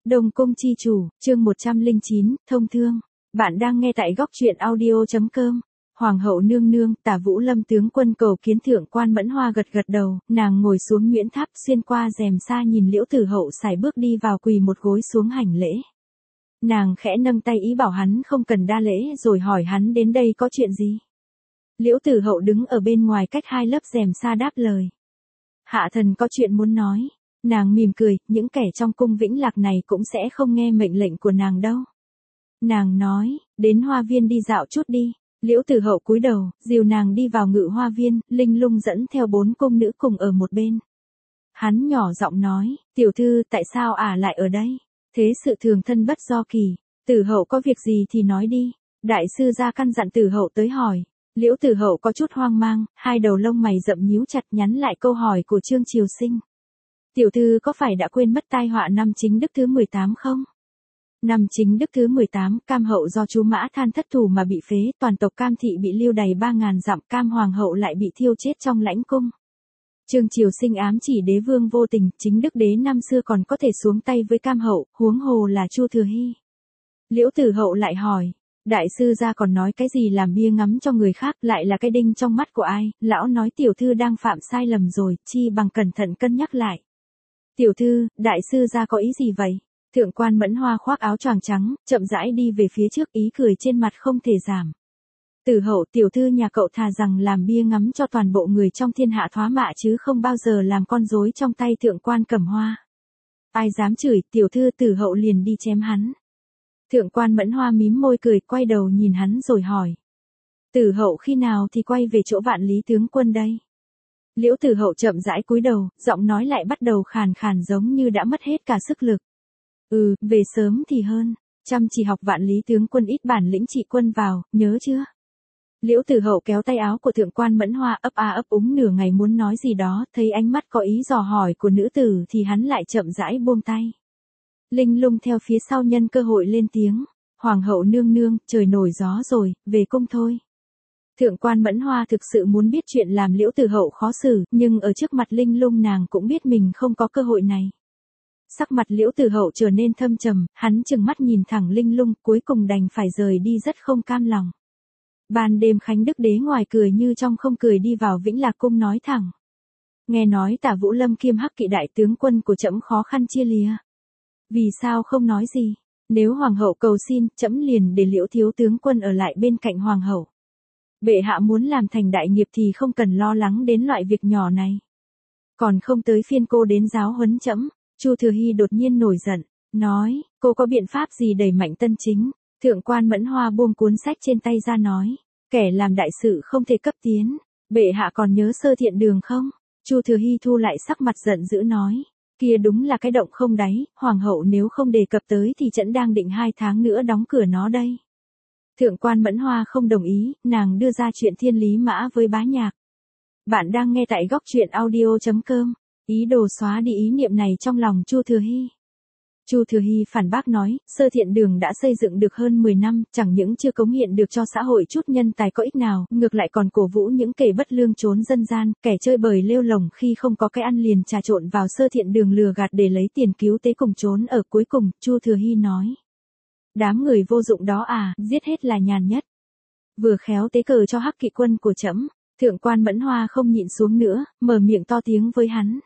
Đông Cung chi chủ, chương 109, thông thương. Bạn đang nghe tại góc truyện audio.com. Hoàng hậu nương nương, Tả Vũ Lâm tướng quân cầu kiến thượng quan Mẫn Hoa gật gật đầu, nàng ngồi xuống Nguyễn Tháp xuyên qua rèm xa nhìn Liễu Tử Hậu sải bước đi vào quỳ một gối xuống hành lễ. Nàng khẽ nâng tay ý bảo hắn không cần đa lễ rồi hỏi hắn đến đây có chuyện gì. Liễu Tử Hậu đứng ở bên ngoài cách hai lớp rèm xa đáp lời. Hạ thần có chuyện muốn nói. Nàng mỉm cười, những kẻ trong cung Vĩnh Lạc này cũng sẽ không nghe mệnh lệnh của nàng đâu. Nàng nói, đến hoa viên đi dạo chút đi. Liễu Tử Hậu cúi đầu, dìu nàng đi vào ngự hoa viên, Linh Lung dẫn theo 4 cung nữ cùng ở một bên. Hắn nhỏ giọng nói, tiểu thư tại sao lại ở đây? Thế sự thường thân bất do kỳ, Tử Hậu có việc gì thì nói đi. Đại sư gia căn dặn Tử Hậu tới hỏi. Liễu Tử Hậu có chút hoang mang, hai đầu lông mày rậm nhíu chặt nhắn lại câu hỏi của Trương Triều Sinh. Tiểu thư có phải đã quên mất tai họa năm Chính Đức thứ 18 không? Năm Chính Đức thứ 18, Cam hậu do chú Mã Than thất thủ mà bị phế, toàn tộc Cam thị bị lưu đày 3.000 dặm, Cam hoàng hậu lại bị thiêu chết trong lãnh cung. Trương Triều Sinh ám chỉ đế vương vô tình, Chính Đức đế năm xưa còn có thể xuống tay với Cam hậu, huống hồ là Chu Thừa Hy. Liễu Tử Hậu lại hỏi, đại sư gia còn nói cái gì làm bia ngắm cho người khác, lại là cái đinh trong mắt của ai? Lão nói tiểu thư đang phạm sai lầm rồi, chi bằng cẩn thận cân nhắc lại. Tiểu thư, đại sư gia có ý gì vậy? Thượng quan Mẫn Hoa khoác áo choàng trắng, chậm rãi đi về phía trước, ý cười trên mặt không thể giảm. Tử Hậu, tiểu thư nhà cậu thà rằng làm bia ngắm cho toàn bộ người trong thiên hạ thoá mạ chứ không bao giờ làm con rối trong tay thượng quan Cẩm Hoa. Ai dám chửi, tiểu thư Tử Hậu liền đi chém hắn. Thượng quan Mẫn Hoa mím môi cười, quay đầu nhìn hắn rồi hỏi. Tử Hậu khi nào thì quay về chỗ Vạn Lý tướng quân đây? Liễu Tử Hậu chậm rãi cúi đầu, giọng nói lại bắt đầu khàn khàn giống như đã mất hết cả sức lực. Về sớm thì hơn, chăm chỉ học Vạn Lý tướng quân ít bản lĩnh trị quân vào, nhớ chưa? Liễu Tử Hậu kéo tay áo của thượng quan Mẫn Hoa ấp úng nửa ngày muốn nói gì đó, thấy ánh mắt có ý dò hỏi của nữ tử thì hắn lại chậm rãi buông tay. Linh Lung theo phía sau nhân cơ hội lên tiếng, Hoàng hậu nương nương, trời nổi gió rồi, về cung thôi. Thượng quan Mẫn Hoa thực sự muốn biết chuyện làm Liễu Tử Hậu khó xử, nhưng ở trước mặt Linh Lung nàng cũng biết mình không có cơ hội này. Sắc mặt Liễu Tử Hậu trở nên thâm trầm, hắn trừng mắt nhìn thẳng Linh Lung, cuối cùng đành phải rời đi rất không cam lòng. Ban đêm Khánh Đức đế ngoài cười như trong không cười đi vào Vĩnh Lạc cung nói thẳng. Nghe nói Tả Vũ Lâm kiêm Hắc Kỵ đại tướng quân của trẫm khó khăn chia lìa. Vì sao không nói gì? Nếu hoàng hậu cầu xin, trẫm liền để Liễu thiếu tướng quân ở lại bên cạnh hoàng hậu. Bệ hạ muốn làm thành đại nghiệp thì không cần lo lắng đến loại việc nhỏ này. Còn không tới phiên cô đến giáo huấn trẫm. Chu Thừa Hy đột nhiên nổi giận, nói, cô có biện pháp gì đẩy mạnh tân chính? Thượng quan Mẫn Hoa buông cuốn sách trên tay ra nói, kẻ làm đại sự không thể cấp tiến. Bệ hạ còn nhớ Sơ Thiện Đường không? Chu Thừa Hy thu lại sắc mặt giận dữ nói, kia đúng là cái động không đáy, hoàng hậu nếu không đề cập tới thì trẫm đang định 2 tháng nữa đóng cửa nó đây. Thượng quan Mẫn Hoa không đồng ý, nàng đưa ra chuyện Thiên Lý Mã với Bá Nhạc. Bạn đang nghe tại góc truyện audio.com. Ý đồ xóa đi ý niệm này trong lòng Chu Thừa Hy. Chu Thừa Hy phản bác nói, Sơ Thiện Đường đã xây dựng được hơn 10 năm, chẳng những chưa cống hiến được cho xã hội chút nhân tài có ích nào, ngược lại còn cổ vũ những kẻ bất lương trốn dân gian, kẻ chơi bời lêu lồng khi không có cái ăn liền trà trộn vào Sơ Thiện Đường lừa gạt để lấy tiền cứu tế cùng trốn ở. Cuối cùng, Chu Thừa Hy nói, đám người vô dụng đó giết hết là nhàn nhất. Vừa khéo tế cờ cho Hắc Kỵ quân của trẫm. Thượng quan Mẫn Hoa không nhịn xuống nữa, mở miệng to tiếng với hắn.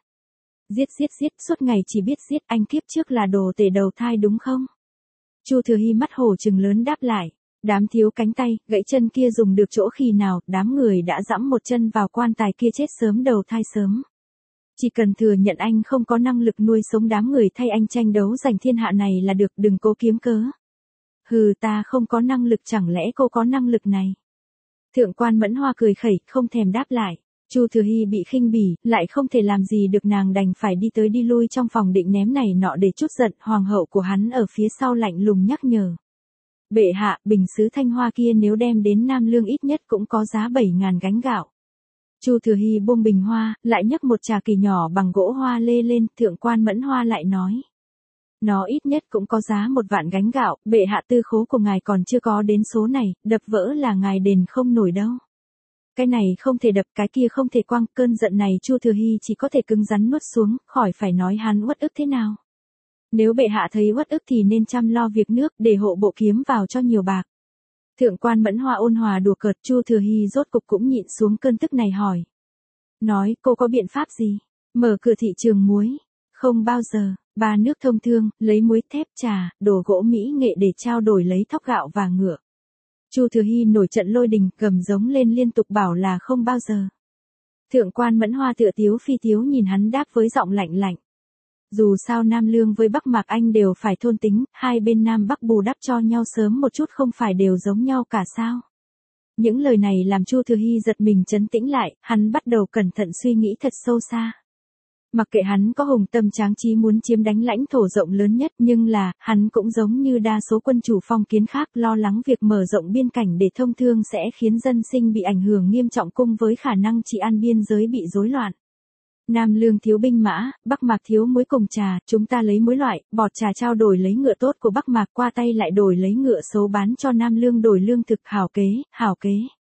Giết, suốt ngày chỉ biết giết, anh kiếp trước là đồ tể đầu thai đúng không? Chu Thừa Hy mắt hổ trừng lớn đáp lại, đám thiếu cánh tay, gãy chân kia dùng được chỗ khi nào, đám người đã dẫm một chân vào quan tài kia chết sớm đầu thai sớm. Chỉ cần thừa nhận anh không có năng lực nuôi sống đám người thay anh tranh đấu giành thiên hạ này là được, đừng cố kiếm cớ. Ta không có năng lực, chẳng lẽ cô có năng lực này? Thượng quan Mẫn Hoa cười khẩy, không thèm đáp lại. Chu Thừa Hy bị khinh bỉ, lại không thể làm gì được, nàng đành phải đi tới đi lui trong phòng định ném này nọ để chút giận. Hoàng hậu của hắn ở phía sau lạnh lùng nhắc nhở. Bệ hạ, bình sứ Thanh Hoa kia nếu đem đến Nam Lương ít nhất cũng có giá 7.000 gánh gạo. Chu Thừa Hy buông bình hoa, lại nhấc một trà kỳ nhỏ bằng gỗ hoa lê lên, thượng quan Mẫn Hoa lại nói. Nó ít nhất cũng có giá 1 vạn gánh gạo, bệ hạ tư khố của ngài còn chưa có đến số này, đập vỡ là ngài đền không nổi đâu. Cái này không thể đập, cái kia không thể quăng, cơn giận này Chu Thừa Hy chỉ có thể cứng rắn nuốt xuống, khỏi phải nói hắn uất ức thế nào. Nếu bệ hạ thấy uất ức thì nên chăm lo việc nước để hộ bộ kiếm vào cho nhiều bạc. Thượng quan Mẫn Hoa ôn hòa đùa cợt, Chu Thừa Hy rốt cục cũng nhịn xuống cơn tức này hỏi. Nói cô có biện pháp gì? Mở cửa thị trường muối. Không bao giờ, ba nước thông thương, lấy muối thép trà, đồ gỗ mỹ nghệ để trao đổi lấy thóc gạo và ngựa. Chu Thừa Hy nổi trận lôi đình, gầm giống lên liên tục bảo là không bao giờ. Thượng quan Mẫn Hoa tựa tiếu phi tiếu nhìn hắn đáp với giọng lạnh lạnh. Dù sao Nam Lương với Bắc Mạc Anh đều phải thôn tính, hai bên Nam Bắc bù đắp cho nhau sớm một chút không phải đều giống nhau cả sao. Những lời này làm Chu Thừa Hy giật mình trấn tĩnh lại, hắn bắt đầu cẩn thận suy nghĩ thật sâu xa. Mặc kệ hắn có hùng tâm tráng trí muốn chiếm đánh lãnh thổ rộng lớn nhất, nhưng là, hắn cũng giống như đa số quân chủ phong kiến khác lo lắng việc mở rộng biên cảnh để thông thương sẽ khiến dân sinh bị ảnh hưởng nghiêm trọng cùng với khả năng trị an biên giới bị rối loạn. Nam Lương thiếu binh mã, Bắc Mạc thiếu muối cùng trà, chúng ta lấy muối loại, bọt trà trao đổi lấy ngựa tốt của Bắc Mạc, qua tay lại đổi lấy ngựa xấu bán cho Nam Lương đổi lương thực, hảo kế, hảo kế.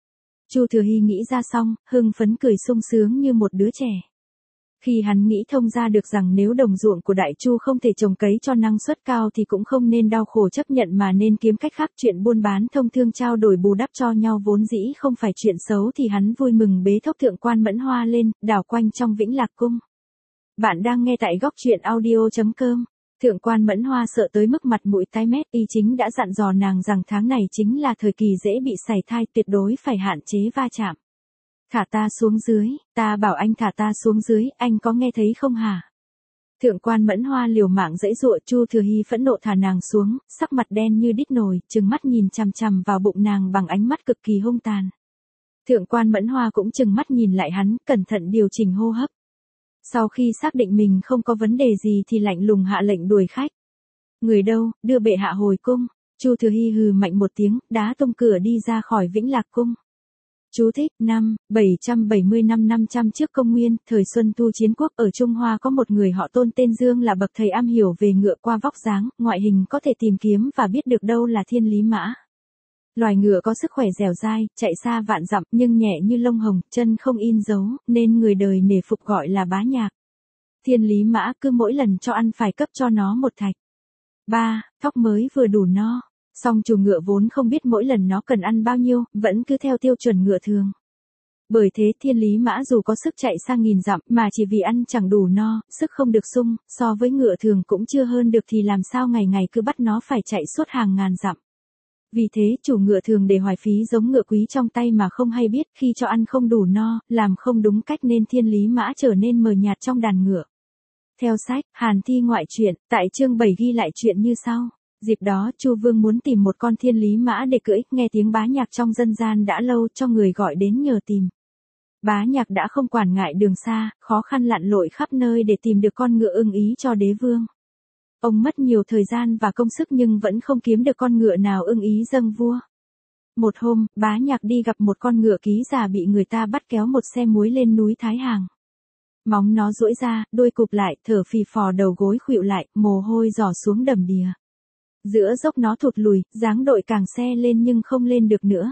Chu Thừa Hy nghĩ ra xong, hưng phấn cười sung sướng như một đứa trẻ. Khi hắn nghĩ thông ra được rằng nếu đồng ruộng của Đại Chu không thể trồng cấy cho năng suất cao thì cũng không nên đau khổ chấp nhận mà nên kiếm cách khác, chuyện buôn bán thông thương trao đổi bù đắp cho nhau vốn dĩ không phải chuyện xấu, thì hắn vui mừng bế thốc Thượng quan Mẫn Hoa lên, đảo quanh trong Vĩnh Lạc cung. Bạn đang nghe tại góc truyện audio.com. Thượng quan Mẫn Hoa sợ tới mức mặt mũi tái mét, y chính đã dặn dò nàng rằng tháng này chính là thời kỳ dễ bị sảy thai, tuyệt đối phải hạn chế va chạm. Thả ta xuống dưới, ta bảo anh thả ta xuống dưới, anh có nghe thấy không hả? Thượng quan Mẫn Hoa liều mạng giãy giụa, Chu Thừa Hy phẫn nộ thả nàng xuống, sắc mặt đen như đít nồi, trừng mắt nhìn chằm chằm vào bụng nàng bằng ánh mắt cực kỳ hung tàn. Thượng quan Mẫn Hoa cũng trừng mắt nhìn lại hắn, cẩn thận điều chỉnh hô hấp. Sau khi xác định mình không có vấn đề gì thì lạnh lùng hạ lệnh đuổi khách. Người đâu, đưa bệ hạ hồi cung. Chu Thừa Hy hừ mạnh một tiếng, đá tung cửa đi ra khỏi Vĩnh Lạc cung. Chú thích, năm 770 năm 500 trước công nguyên, thời Xuân Thu chiến quốc ở Trung Hoa có một người họ Tôn tên Dương là bậc thầy am hiểu về ngựa qua vóc dáng, ngoại hình có thể tìm kiếm và biết được đâu là thiên lý mã. Loài ngựa có sức khỏe dẻo dai, chạy xa vạn dặm nhưng nhẹ như lông hồng, chân không in dấu, nên người đời nể phục gọi là Bá Nhạc. Thiên lý mã cứ mỗi lần cho ăn phải cấp cho nó một thạch. 3. Thóc mới vừa đủ no. Song chủ ngựa vốn không biết mỗi lần nó cần ăn bao nhiêu, vẫn cứ theo tiêu chuẩn ngựa thường. Bởi thế thiên lý mã dù có sức chạy sang nghìn dặm mà chỉ vì ăn chẳng đủ no, sức không được sung, so với ngựa thường cũng chưa hơn được thì làm sao ngày ngày cứ bắt nó phải chạy suốt hàng ngàn dặm. Vì thế chủ ngựa thường để hoài phí giống ngựa quý trong tay mà không hay biết, khi cho ăn không đủ no, làm không đúng cách nên thiên lý mã trở nên mờ nhạt trong đàn ngựa. Theo sách, Hàn Thi ngoại truyện, tại chương 7 ghi lại chuyện như sau. Dịp đó, Chu Vương muốn tìm một con thiên lý mã để cưỡi, nghe tiếng Bá Nhạc trong dân gian đã lâu, cho người gọi đến nhờ tìm. Bá Nhạc đã không quản ngại đường xa, khó khăn lặn lội khắp nơi để tìm được con ngựa ưng ý cho đế vương. Ông mất nhiều thời gian và công sức nhưng vẫn không kiếm được con ngựa nào ưng ý dâng vua. Một hôm, Bá Nhạc đi gặp một con ngựa ký già bị người ta bắt kéo một xe muối lên núi Thái Hàng. Móng nó duỗi ra, đuôi cụp lại, thở phì phò, đầu gối khuỵu lại, mồ hôi rỏ xuống đầm đìa. Giữa dốc nó thụt lùi, dáng đội càng xe lên nhưng không lên được nữa.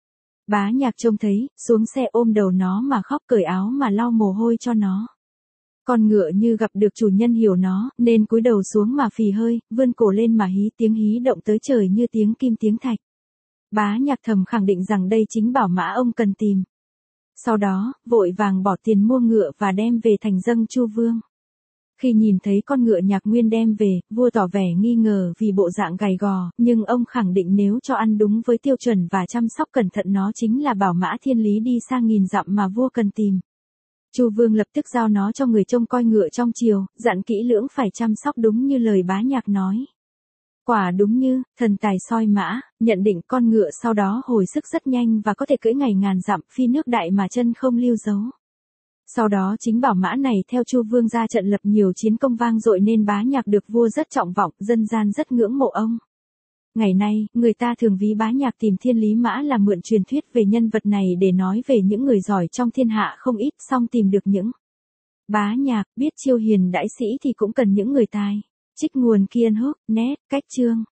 Bá Nhạc trông thấy, xuống xe ôm đầu nó mà khóc, cởi áo mà lau mồ hôi cho nó. Con ngựa như gặp được chủ nhân hiểu nó, nên cúi đầu xuống mà phì hơi, vươn cổ lên mà hí, tiếng hí động tới trời như tiếng kim tiếng thạch. Bá Nhạc thầm khẳng định rằng đây chính bảo mã ông cần tìm. Sau đó, vội vàng bỏ tiền mua ngựa và đem về thành dâng Chu Vương. Khi nhìn thấy con ngựa Nhạc Nguyên đem về, vua tỏ vẻ nghi ngờ vì bộ dạng gầy gò, nhưng ông khẳng định nếu cho ăn đúng với tiêu chuẩn và chăm sóc cẩn thận nó chính là bảo mã thiên lý đi sang nghìn dặm mà vua cần tìm. Chu Vương lập tức giao nó cho người trông coi ngựa trong triều, dặn kỹ lưỡng phải chăm sóc đúng như lời Bá Nhạc nói. Quả đúng như, thần tài soi mã, nhận định con ngựa sau đó hồi sức rất nhanh và có thể cưỡi ngày ngàn dặm, phi nước đại mà chân không lưu dấu. Sau đó chính bảo mã này theo Chu Vương ra trận lập nhiều chiến công vang dội nên Bá Nhạc được vua rất trọng vọng, dân gian rất ngưỡng mộ ông. Ngày nay, người ta thường ví Bá Nhạc tìm thiên lý mã là mượn truyền thuyết về nhân vật này để nói về những người giỏi trong thiên hạ không ít, song tìm được những Bá Nhạc biết chiêu hiền đãi sĩ thì cũng cần những người tài. Trích nguồn Kiên Húc, net, cách chương.